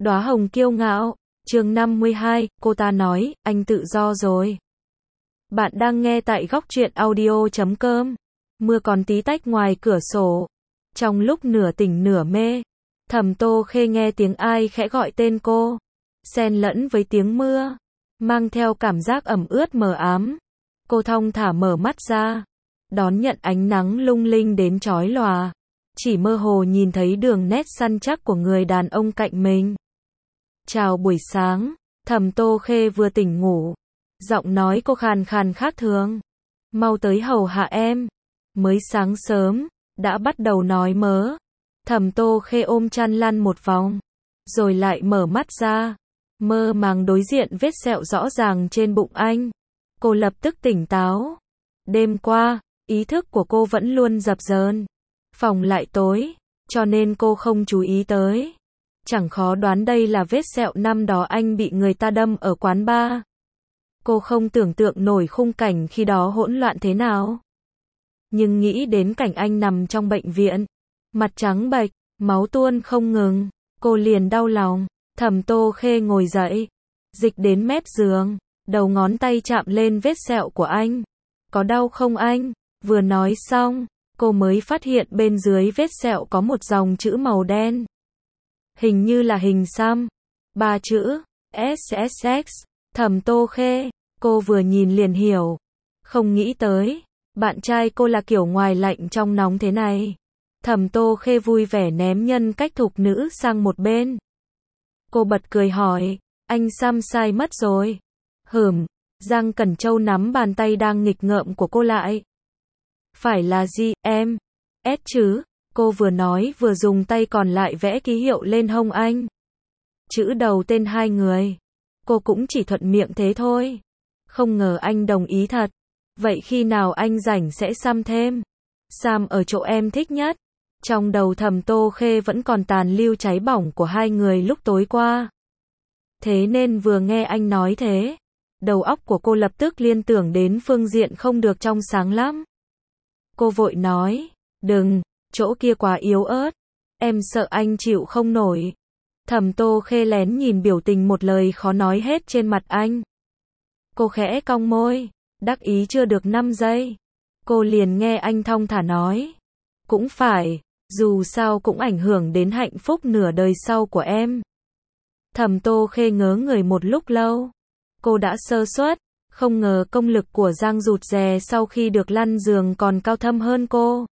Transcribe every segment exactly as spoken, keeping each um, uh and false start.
Đóa hồng kiêu ngạo, chương năm mươi hai, cô ta nói, anh tự do rồi. Bạn đang nghe tại góc truyện audio chấm com. Mưa còn tí tách ngoài cửa sổ. Trong lúc nửa tỉnh nửa mê, Thẩm Tô Khê nghe tiếng ai khẽ gọi tên cô, xen lẫn với tiếng mưa, mang theo cảm giác ẩm ướt mờ ám. Cô thong thả mở mắt ra, đón nhận ánh nắng lung linh đến chói lòa, chỉ mơ hồ nhìn thấy đường nét săn chắc của người đàn ông cạnh mình. Chào buổi sáng, Thẩm Tô Khê vừa tỉnh ngủ, giọng nói cô khàn khàn khác thường. Mau tới hầu hạ em. Mới sáng sớm, đã bắt đầu nói mớ. Thẩm Tô Khê ôm chăn lăn một vòng, rồi lại mở mắt ra, mơ màng đối diện vết sẹo rõ ràng trên bụng anh. Cô lập tức tỉnh táo. Đêm qua, ý thức của cô vẫn luôn dập dờn. Phòng lại tối, cho nên cô không chú ý tới. Chẳng khó đoán đây là vết sẹo năm đó anh bị người ta đâm ở quán bar. Cô không tưởng tượng nổi khung cảnh khi đó hỗn loạn thế nào. Nhưng nghĩ đến cảnh anh nằm trong bệnh viện, mặt trắng bệch, máu tuôn không ngừng, cô liền đau lòng. Thẩm Tô Khê ngồi dậy, dịch đến mép giường, đầu ngón tay chạm lên vết sẹo của anh. Có đau không anh? Vừa nói xong, cô mới phát hiện bên dưới vết sẹo có một dòng chữ màu đen. Hình như là hình xăm. Ba chữ, ét ét ích. Thẩm Tô Khê, cô vừa nhìn liền hiểu. Không nghĩ tới, bạn trai cô là kiểu ngoài lạnh trong nóng thế này. Thẩm Tô Khê vui vẻ ném nhân cách thục nữ sang một bên. Cô bật cười hỏi, anh xăm sai mất rồi. Hửm, Giang Cẩn Châu nắm bàn tay đang nghịch ngợm của cô lại. Phải là gì, em? S chứ? Cô vừa nói vừa dùng tay còn lại vẽ ký hiệu lên hông anh. Chữ đầu tên hai người. Cô cũng chỉ thuận miệng thế thôi. Không ngờ anh đồng ý thật. Vậy khi nào anh rảnh sẽ xăm thêm? Xăm ở chỗ em thích nhất. Trong đầu Thẩm Tô Khê vẫn còn tàn lưu cháy bỏng của hai người lúc tối qua. Thế nên vừa nghe anh nói thế, đầu óc của cô lập tức liên tưởng đến phương diện không được trong sáng lắm. Cô vội nói, đừng, chỗ kia quá yếu ớt. Em sợ anh chịu không nổi. Thẩm Tô Khê lén nhìn biểu tình một lời khó nói hết trên mặt anh. Cô khẽ cong môi, đắc ý chưa được năm giây. Cô liền nghe anh thong thả nói. Cũng phải, dù sao cũng ảnh hưởng đến hạnh phúc nửa đời sau của em. Thẩm Tô Khê ngớ người một lúc lâu. Cô đã sơ suất, không ngờ công lực của Giang rụt rè sau khi được lăn giường còn cao thâm hơn cô.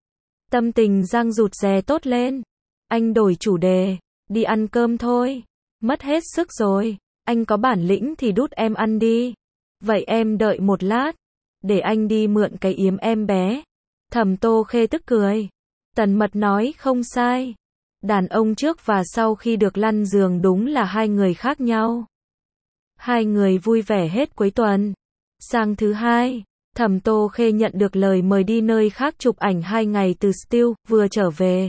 Tâm tình Giang rụt rè tốt lên. Anh đổi chủ đề, đi ăn cơm thôi. Mất hết sức rồi, anh có bản lĩnh thì đút em ăn đi. Vậy em đợi một lát, để anh đi mượn cái yếm em bé. Thẩm Tô Khê tức cười. Tần Mật nói không sai. Đàn ông trước và sau khi được lăn giường đúng là hai người khác nhau. Hai người vui vẻ hết cuối tuần. Sang thứ hai, Thẩm Tô Khê nhận được lời mời đi nơi khác chụp ảnh hai ngày từ Still, vừa trở về.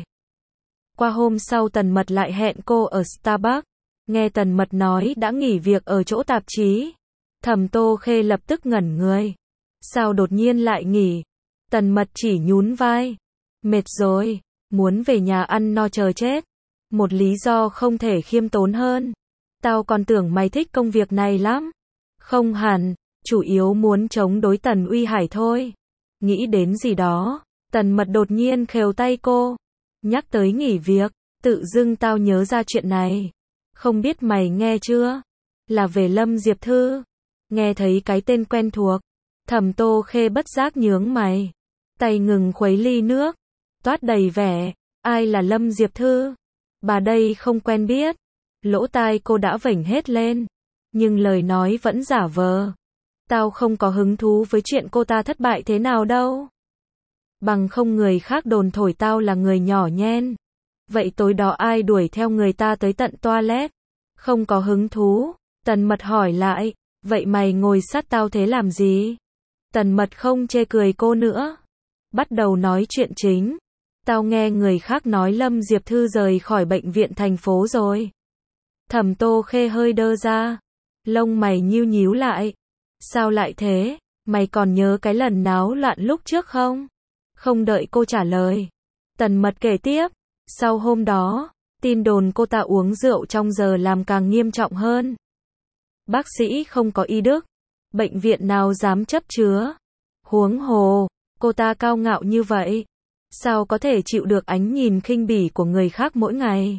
Qua hôm sau Tần Mật lại hẹn cô ở Starbucks. Nghe Tần Mật nói đã nghỉ việc ở chỗ tạp chí. Thẩm Tô Khê lập tức ngẩn người. Sao đột nhiên lại nghỉ? Tần Mật chỉ nhún vai. Mệt rồi, muốn về nhà ăn no chờ chết. Một lý do không thể khiêm tốn hơn. Tao còn tưởng mày thích công việc này lắm. Không hẳn, chủ yếu muốn chống đối Tần Uy Hải thôi. Nghĩ đến gì đó, Tần Mật đột nhiên khều tay cô. Nhắc tới nghỉ việc, tự dưng tao nhớ ra chuyện này. Không biết mày nghe chưa? Là về Lâm Diệp Thư. Nghe thấy cái tên quen thuộc, Thẩm Tô Khê bất giác nhướng mày. Tay ngừng khuấy ly nước, toát đầy vẻ. Ai là Lâm Diệp Thư? Bà đây không quen biết. Lỗ tai cô đã vểnh hết lên, nhưng lời nói vẫn giả vờ. Tao không có hứng thú với chuyện cô ta thất bại thế nào đâu. Bằng không người khác đồn thổi tao là người nhỏ nhen. Vậy tối đó ai đuổi theo người ta tới tận toilet? Không có hứng thú. Tần Mật hỏi lại, vậy mày ngồi sát tao thế làm gì? Tần Mật không chê cười cô nữa. Bắt đầu nói chuyện chính. Tao nghe người khác nói Lâm Diệp Thư rời khỏi bệnh viện thành phố rồi. Thẩm Tô Khê hơi đơ ra. Lông mày nhíu nhíu lại. Sao lại thế? Mày còn nhớ cái lần náo loạn lúc trước không? Không đợi cô trả lời, Tần Mật kể tiếp. Sau hôm đó, Tin đồn cô ta uống rượu trong giờ làm càng nghiêm trọng hơn. Bác sĩ không có y đức. Bệnh viện nào dám chấp chứa. Huống hồ, cô ta cao ngạo như vậy. Sao có thể chịu được ánh nhìn khinh bỉ của người khác mỗi ngày?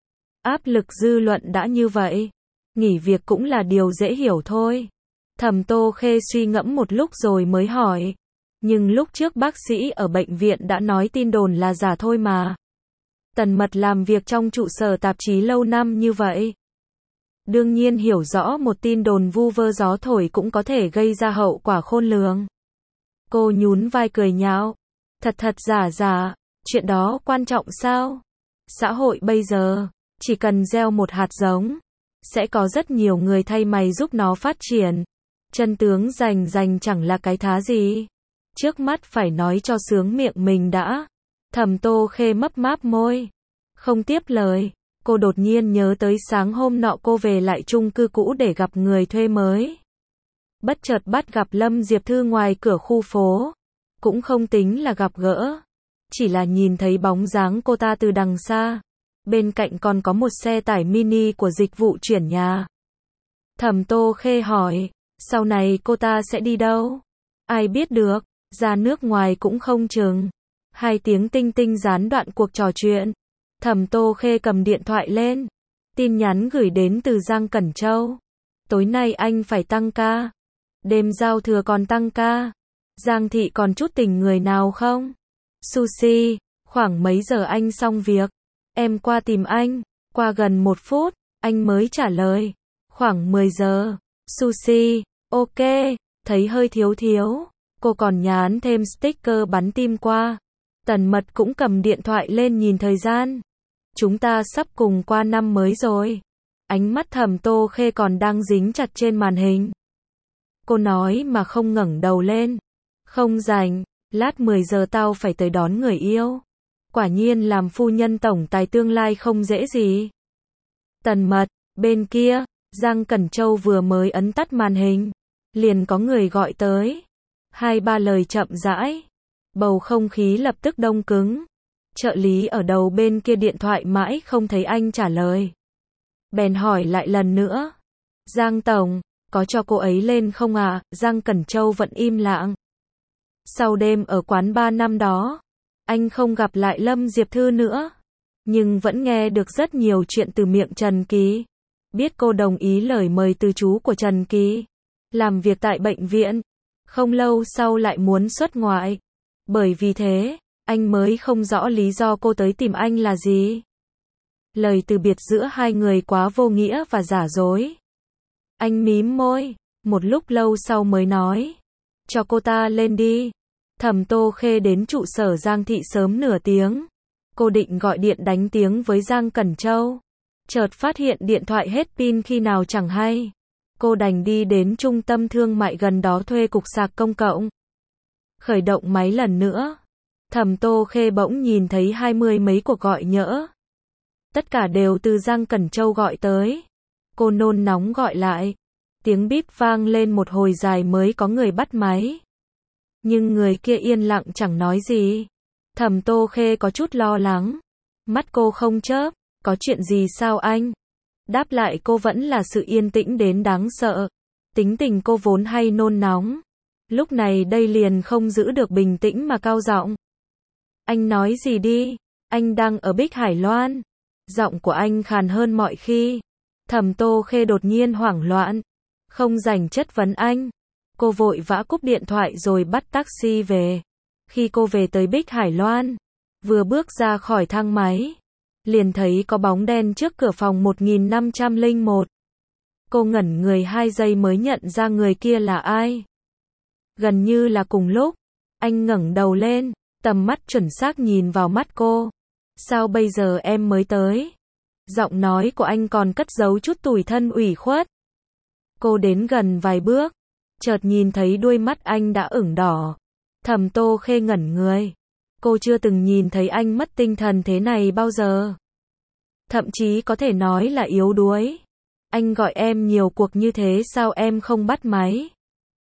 Áp lực dư luận đã như vậy. Nghỉ việc cũng là điều dễ hiểu thôi. Thẩm Tô Khê suy ngẫm một lúc rồi mới hỏi. Nhưng lúc trước bác sĩ ở bệnh viện đã nói tin đồn là giả thôi mà. Tần Mật làm việc trong trụ sở tạp chí lâu năm như vậy. Đương nhiên hiểu rõ một tin đồn vu vơ gió thổi cũng có thể gây ra hậu quả khôn lường. Cô nhún vai cười nhạo. Thật thật giả giả, chuyện đó quan trọng sao? Xã hội bây giờ, chỉ cần gieo một hạt giống, sẽ có rất nhiều người thay mày giúp nó phát triển. Chân tướng rành rành chẳng là cái thá gì. Trước mắt phải nói cho sướng miệng mình đã. Thẩm Tô Khê mấp máp môi. Không tiếp lời. Cô đột nhiên nhớ tới sáng hôm nọ cô về lại chung cư cũ để gặp người thuê mới. Bất chợt bắt gặp Lâm Diệp Thư ngoài cửa khu phố. Cũng không tính là gặp gỡ. Chỉ là nhìn thấy bóng dáng cô ta từ đằng xa. Bên cạnh còn có một xe tải mini của dịch vụ chuyển nhà. Thẩm Tô Khê hỏi. Sau này cô ta sẽ đi đâu? Ai biết được. Ra nước ngoài cũng không chừng. Hai tiếng tinh tinh gián đoạn cuộc trò chuyện. Thẩm Tô Khê cầm điện thoại lên. Tin nhắn gửi đến từ Giang Cẩn Châu. Tối nay anh phải tăng ca. Đêm giao thừa còn tăng ca. Giang thị còn chút tình người nào không? Sushi, khoảng mấy giờ anh xong việc? Em qua tìm anh. Qua gần một phút, anh mới trả lời. Khoảng mười giờ. Sushi, ok, thấy hơi thiếu thiếu. Cô còn nhắn thêm sticker bắn tim qua. Tần Mật cũng cầm điện thoại lên nhìn thời gian. Chúng ta sắp cùng qua năm mới rồi. Ánh mắt Thẩm Tô Khê còn đang dính chặt trên màn hình. Cô nói mà không ngẩng đầu lên. Không rảnh, lát mười giờ tao phải tới đón người yêu. Quả nhiên làm phu nhân tổng tài tương lai không dễ gì. Tần Mật, bên kia, Giang Cẩn Châu vừa mới ấn tắt màn hình. Liền có người gọi tới. Hai ba lời chậm rãi. Bầu không khí lập tức đông cứng. Trợ lý ở đầu bên kia điện thoại mãi không thấy anh trả lời. Bèn hỏi lại lần nữa. Giang Tổng, có cho cô ấy lên không à? Giang Cẩn Châu vẫn im lặng. Sau đêm ở quán ba năm đó, anh không gặp lại Lâm Diệp Thư nữa. Nhưng vẫn nghe được rất nhiều chuyện từ miệng Trần Ký. Biết cô đồng ý lời mời từ chú của Trần Ký. Làm việc tại bệnh viện. Không lâu sau lại muốn xuất ngoại. Bởi vì thế, anh mới không rõ lý do cô tới tìm anh là gì. Lời từ biệt giữa hai người quá vô nghĩa và giả dối. Anh mím môi, một lúc lâu sau mới nói. Cho cô ta lên đi. Thẩm Tô Khê đến trụ sở Giang thị sớm nửa tiếng. Cô định gọi điện đánh tiếng với Giang Cẩn Châu. Chợt phát hiện điện thoại hết pin khi nào chẳng hay. Cô đành đi đến trung tâm thương mại gần đó thuê cục sạc công cộng. Khởi động máy lần nữa. Thẩm Tô Khê bỗng nhìn thấy hai mươi mấy cuộc gọi nhỡ. Tất cả đều từ Giang Cẩn Châu gọi tới. Cô nôn nóng gọi lại. Tiếng bíp vang lên một hồi dài mới có người bắt máy. Nhưng người kia yên lặng chẳng nói gì. Thẩm Tô Khê có chút lo lắng. Mắt cô không chớp. Có chuyện gì sao anh? Đáp lại cô vẫn là sự yên tĩnh đến đáng sợ. Tính tình cô vốn hay nôn nóng. Lúc này đây liền không giữ được bình tĩnh mà cao giọng. Anh nói gì đi? Anh đang ở Bích Hải Loan. Giọng của anh khàn hơn mọi khi. Thẩm Tô Khê đột nhiên hoảng loạn. Không rảnh chất vấn anh. Cô vội vã cúp điện thoại rồi bắt taxi về. Khi cô về tới Bích Hải Loan, vừa bước ra khỏi thang máy, liền thấy có bóng đen trước cửa phòng một nghìn năm trăm lẻ một. Cô ngẩn người hai giây mới nhận ra người kia là ai. Gần như là cùng lúc, anh ngẩng đầu lên, tầm mắt chuẩn xác nhìn vào mắt cô. Sao bây giờ em mới tới? Giọng nói của anh còn cất giấu chút tủi thân ủy khuất. Cô đến gần vài bước, chợt nhìn thấy đuôi mắt anh đã ửng đỏ. Thẩm Tô Khê ngẩn người. Cô chưa từng nhìn thấy anh mất tinh thần thế này bao giờ. Thậm chí có thể nói là yếu đuối. Anh gọi em nhiều cuộc như thế sao em không bắt máy?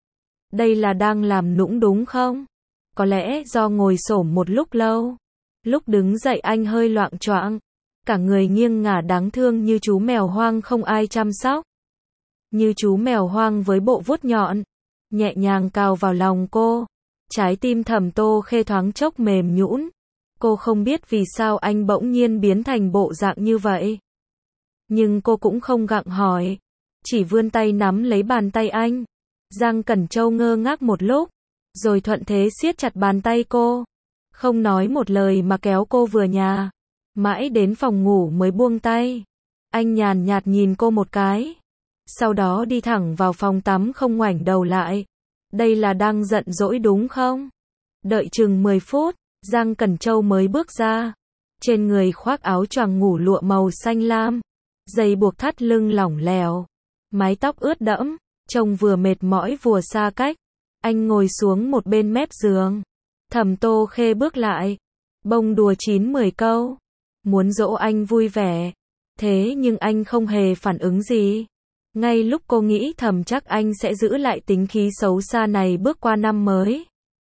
Đây là đang làm nũng đúng không? Có lẽ do ngồi xổm một lúc lâu. Lúc đứng dậy anh hơi loạng choạng. cả người nghiêng ngả đáng thương như chú mèo hoang không ai chăm sóc. Như chú mèo hoang với bộ vuốt nhọn, nhẹ nhàng cào vào lòng cô. Trái tim Thẩm Tô Khê thoáng chốc mềm nhũn. Cô không biết vì sao anh bỗng nhiên biến thành bộ dạng như vậy. Nhưng cô cũng không gặng hỏi, chỉ vươn tay nắm lấy bàn tay anh. Giang Cẩn Châu ngơ ngác một lúc, rồi thuận thế siết chặt bàn tay cô. Không nói một lời mà kéo cô vừa nhà. Mãi đến phòng ngủ mới buông tay. Anh nhàn nhạt nhìn cô một cái. Sau đó đi thẳng vào phòng tắm không ngoảnh đầu lại. Đây là đang giận dỗi đúng không? Đợi chừng mười phút, Giang Cẩn Châu mới bước ra. Trên người khoác áo choàng ngủ lụa màu xanh lam. Dây buộc thắt lưng lỏng lẻo. Mái tóc ướt đẫm, trông vừa mệt mỏi vừa xa cách. Anh ngồi xuống một bên mép giường. Thẩm Tô Khê bước lại. Bông đùa chín mười câu. Muốn dỗ anh vui vẻ. Thế nhưng anh không hề phản ứng gì. Ngay lúc cô nghĩ thầm chắc anh sẽ giữ lại tính khí xấu xa này bước qua năm mới.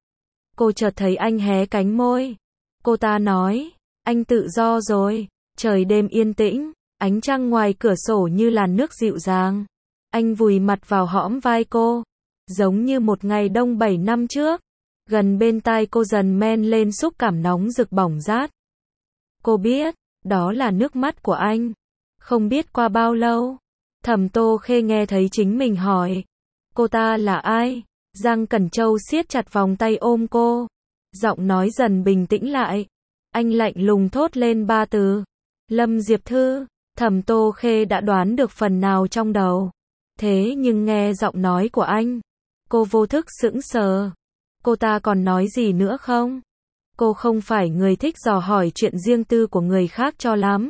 Cô chợt thấy anh hé cánh môi. Cô ta nói, anh tự do rồi. Trời đêm yên tĩnh, ánh trăng ngoài cửa sổ như làn nước dịu dàng. Anh vùi mặt vào hõm vai cô, giống như một ngày đông bảy năm trước. Gần bên tai cô dần men lên xúc cảm nóng rực bỏng rát. Cô biết, đó là nước mắt của anh. Không biết qua bao lâu, Thẩm Tô Khê nghe thấy chính mình hỏi, cô ta là ai? Giang Cẩn Châu siết chặt vòng tay ôm cô, giọng nói dần bình tĩnh lại. Anh lạnh lùng thốt lên ba từ, Lâm Diệp Thư. Thẩm Tô Khê đã đoán được phần nào trong đầu. Thế nhưng nghe giọng nói của anh, cô vô thức sững sờ. Cô ta còn nói gì nữa không? Cô không phải người thích dò hỏi chuyện riêng tư của người khác cho lắm.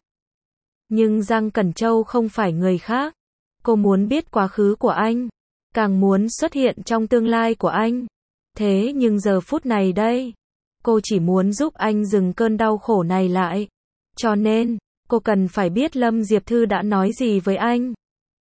Nhưng Giang Cẩn Châu không phải người khác. Cô muốn biết quá khứ của anh, càng muốn xuất hiện trong tương lai của anh. Thế nhưng giờ phút này đây, cô chỉ muốn giúp anh dừng cơn đau khổ này lại. Cho nên, cô cần phải biết Lâm Diệp Thư đã nói gì với anh.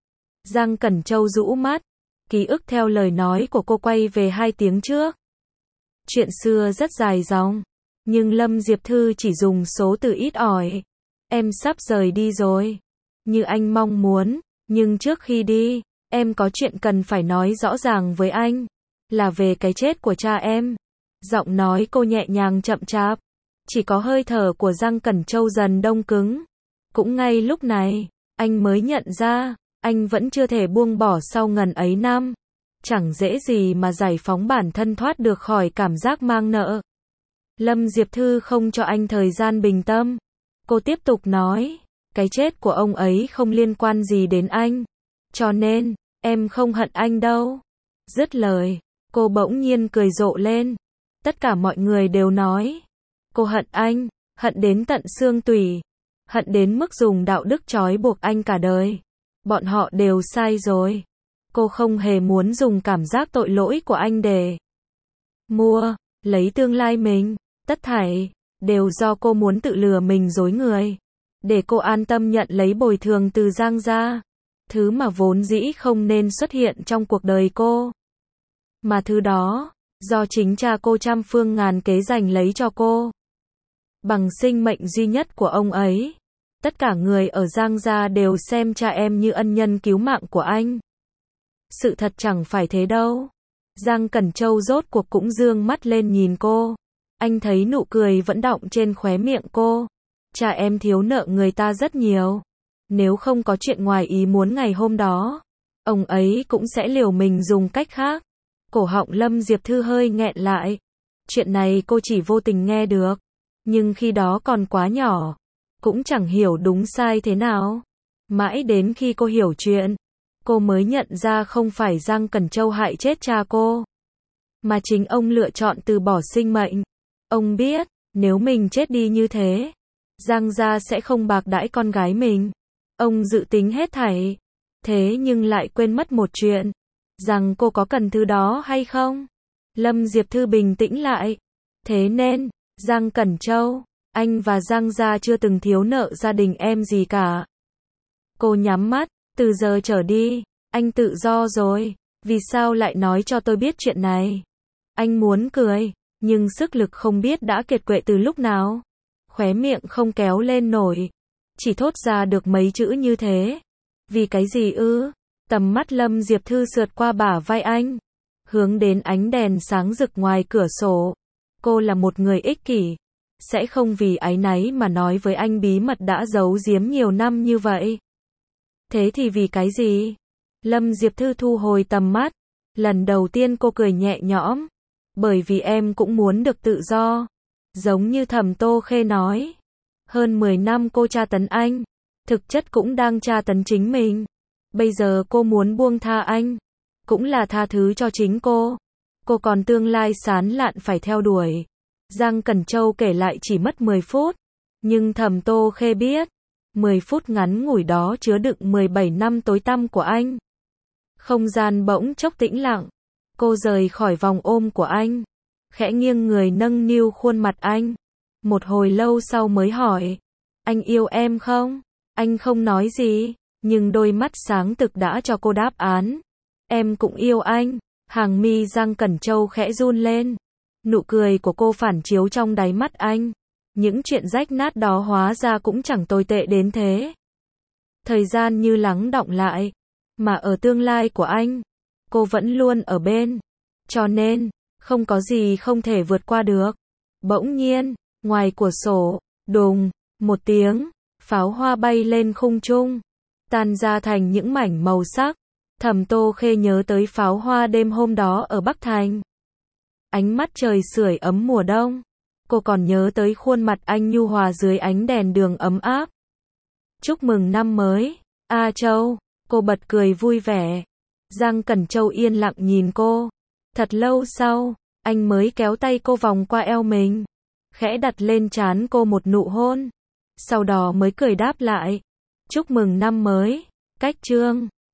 Giang Cẩn Châu rũ mắt, ký ức theo lời nói của cô quay về hai tiếng trước. Chuyện xưa rất dài dòng, nhưng Lâm Diệp Thư chỉ dùng số từ ít ỏi. Em sắp rời đi rồi, như anh mong muốn, nhưng trước khi đi, em có chuyện cần phải nói rõ ràng với anh, là về cái chết của cha em. Giọng nói cô nhẹ nhàng chậm chạp, chỉ có hơi thở của Giang Cẩn Châu dần đông cứng. Cũng ngay lúc này, anh mới nhận ra, anh vẫn chưa thể buông bỏ sau ngần ấy năm. Chẳng dễ gì mà giải phóng bản thân thoát được khỏi cảm giác mang nợ. Lâm Diệp Thư không cho anh thời gian bình tâm. Cô tiếp tục nói, cái chết của ông ấy không liên quan gì đến anh. Cho nên, em không hận anh đâu. Dứt lời, cô bỗng nhiên cười rộ lên. Tất cả mọi người đều nói, cô hận anh, hận đến tận xương tủy. Hận đến mức dùng đạo đức trói buộc anh cả đời. Bọn họ đều sai rồi. Cô không hề muốn dùng cảm giác tội lỗi của anh để mua, lấy tương lai mình. Tất thảy đều do cô muốn tự lừa mình dối người, để cô an tâm nhận lấy bồi thường từ Giang gia. Thứ mà vốn dĩ không nên xuất hiện trong cuộc đời cô. Mà thứ đó, do chính cha cô trăm phương ngàn kế giành lấy cho cô. Bằng sinh mệnh duy nhất của ông ấy. Tất cả người ở Giang gia đều xem cha em như ân nhân cứu mạng của anh. Sự thật chẳng phải thế đâu. Giang Cẩn Châu rốt cuộc cũng dương mắt lên nhìn cô. Anh thấy nụ cười vẫn đọng trên khóe miệng cô. Cha em thiếu nợ người ta rất nhiều. Nếu không có chuyện ngoài ý muốn ngày hôm đó, ông ấy cũng sẽ liều mình dùng cách khác. Cổ họng Lâm Diệp Thư hơi nghẹn lại. Chuyện này cô chỉ vô tình nghe được. Nhưng khi đó còn quá nhỏ, cũng chẳng hiểu đúng sai thế nào. Mãi đến khi cô hiểu chuyện, cô mới nhận ra không phải Giang Cẩn Châu hại chết cha cô, mà chính ông lựa chọn từ bỏ sinh mệnh. Ông biết, nếu mình chết đi như thế, Giang gia sẽ không bạc đãi con gái mình. Ông dự tính hết thảy. Thế nhưng lại quên mất một chuyện, rằng cô có cần thứ đó hay không? Lâm Diệp Thư bình tĩnh lại. Thế nên, Giang Cẩn Châu, anh và Giang gia chưa từng thiếu nợ gia đình em gì cả. Cô nhắm mắt, từ giờ trở đi, anh tự do rồi. Vì sao lại nói cho tôi biết chuyện này? Anh muốn cười, nhưng sức lực không biết đã kiệt quệ từ lúc nào. Khóe miệng không kéo lên nổi. chỉ thốt ra được mấy chữ như thế. Vì cái gì ư? Tầm mắt Lâm Diệp Thư sượt qua bả vai anh, hướng đến ánh đèn sáng rực ngoài cửa sổ. Cô là một người ích kỷ, sẽ không vì áy náy mà nói với anh bí mật đã giấu giếm nhiều năm như vậy. Thế thì vì cái gì? Lâm Diệp Thư thu hồi tầm mắt. Lần đầu tiên cô cười nhẹ nhõm. Bởi vì em cũng muốn được tự do. Giống như Thẩm Tô Khê nói. Hơn mười năm cô tra tấn anh. Thực chất cũng đang tra tấn chính mình. Bây giờ cô muốn buông tha anh. Cũng là tha thứ cho chính cô. Cô còn tương lai sán lạn phải theo đuổi. Giang Cẩn Châu kể lại chỉ mất mười phút. Nhưng Thẩm Tô Khê biết. mười phút ngắn ngủi đó chứa đựng mười bảy năm tối tăm của anh. Không gian bỗng chốc tĩnh lặng. Cô rời khỏi vòng ôm của anh. Khẽ nghiêng người nâng niu khuôn mặt anh. Một hồi lâu sau mới hỏi. Anh yêu em không? Anh không nói gì. Nhưng đôi mắt sáng thực đã cho cô đáp án. Em cũng yêu anh. Hàng mi Giang Cẩn Châu khẽ run lên. Nụ cười của cô phản chiếu trong đáy mắt anh. Những chuyện rách nát đó hóa ra cũng chẳng tồi tệ đến thế. Thời gian như lắng đọng lại. Mà ở tương lai của anh, cô vẫn luôn ở bên. Cho nên, không có gì không thể vượt qua được. Bỗng nhiên, ngoài cửa sổ, đùng, một tiếng, pháo hoa bay lên khung trung. Tan ra thành những mảnh màu sắc. Thẩm Tô Khê nhớ tới pháo hoa đêm hôm đó ở Bắc Thành. Ánh mắt trời sưởi ấm mùa đông. Cô còn nhớ tới khuôn mặt anh nhu hòa dưới ánh đèn đường ấm áp. Chúc mừng năm mới, A Châu. Cô bật cười vui vẻ. Giang Cẩn Châu yên lặng nhìn cô. Thật lâu sau, anh mới kéo tay cô vòng qua eo mình. Khẽ đặt lên trán cô một nụ hôn. Sau đó mới cười đáp lại. Chúc mừng năm mới. Cách chương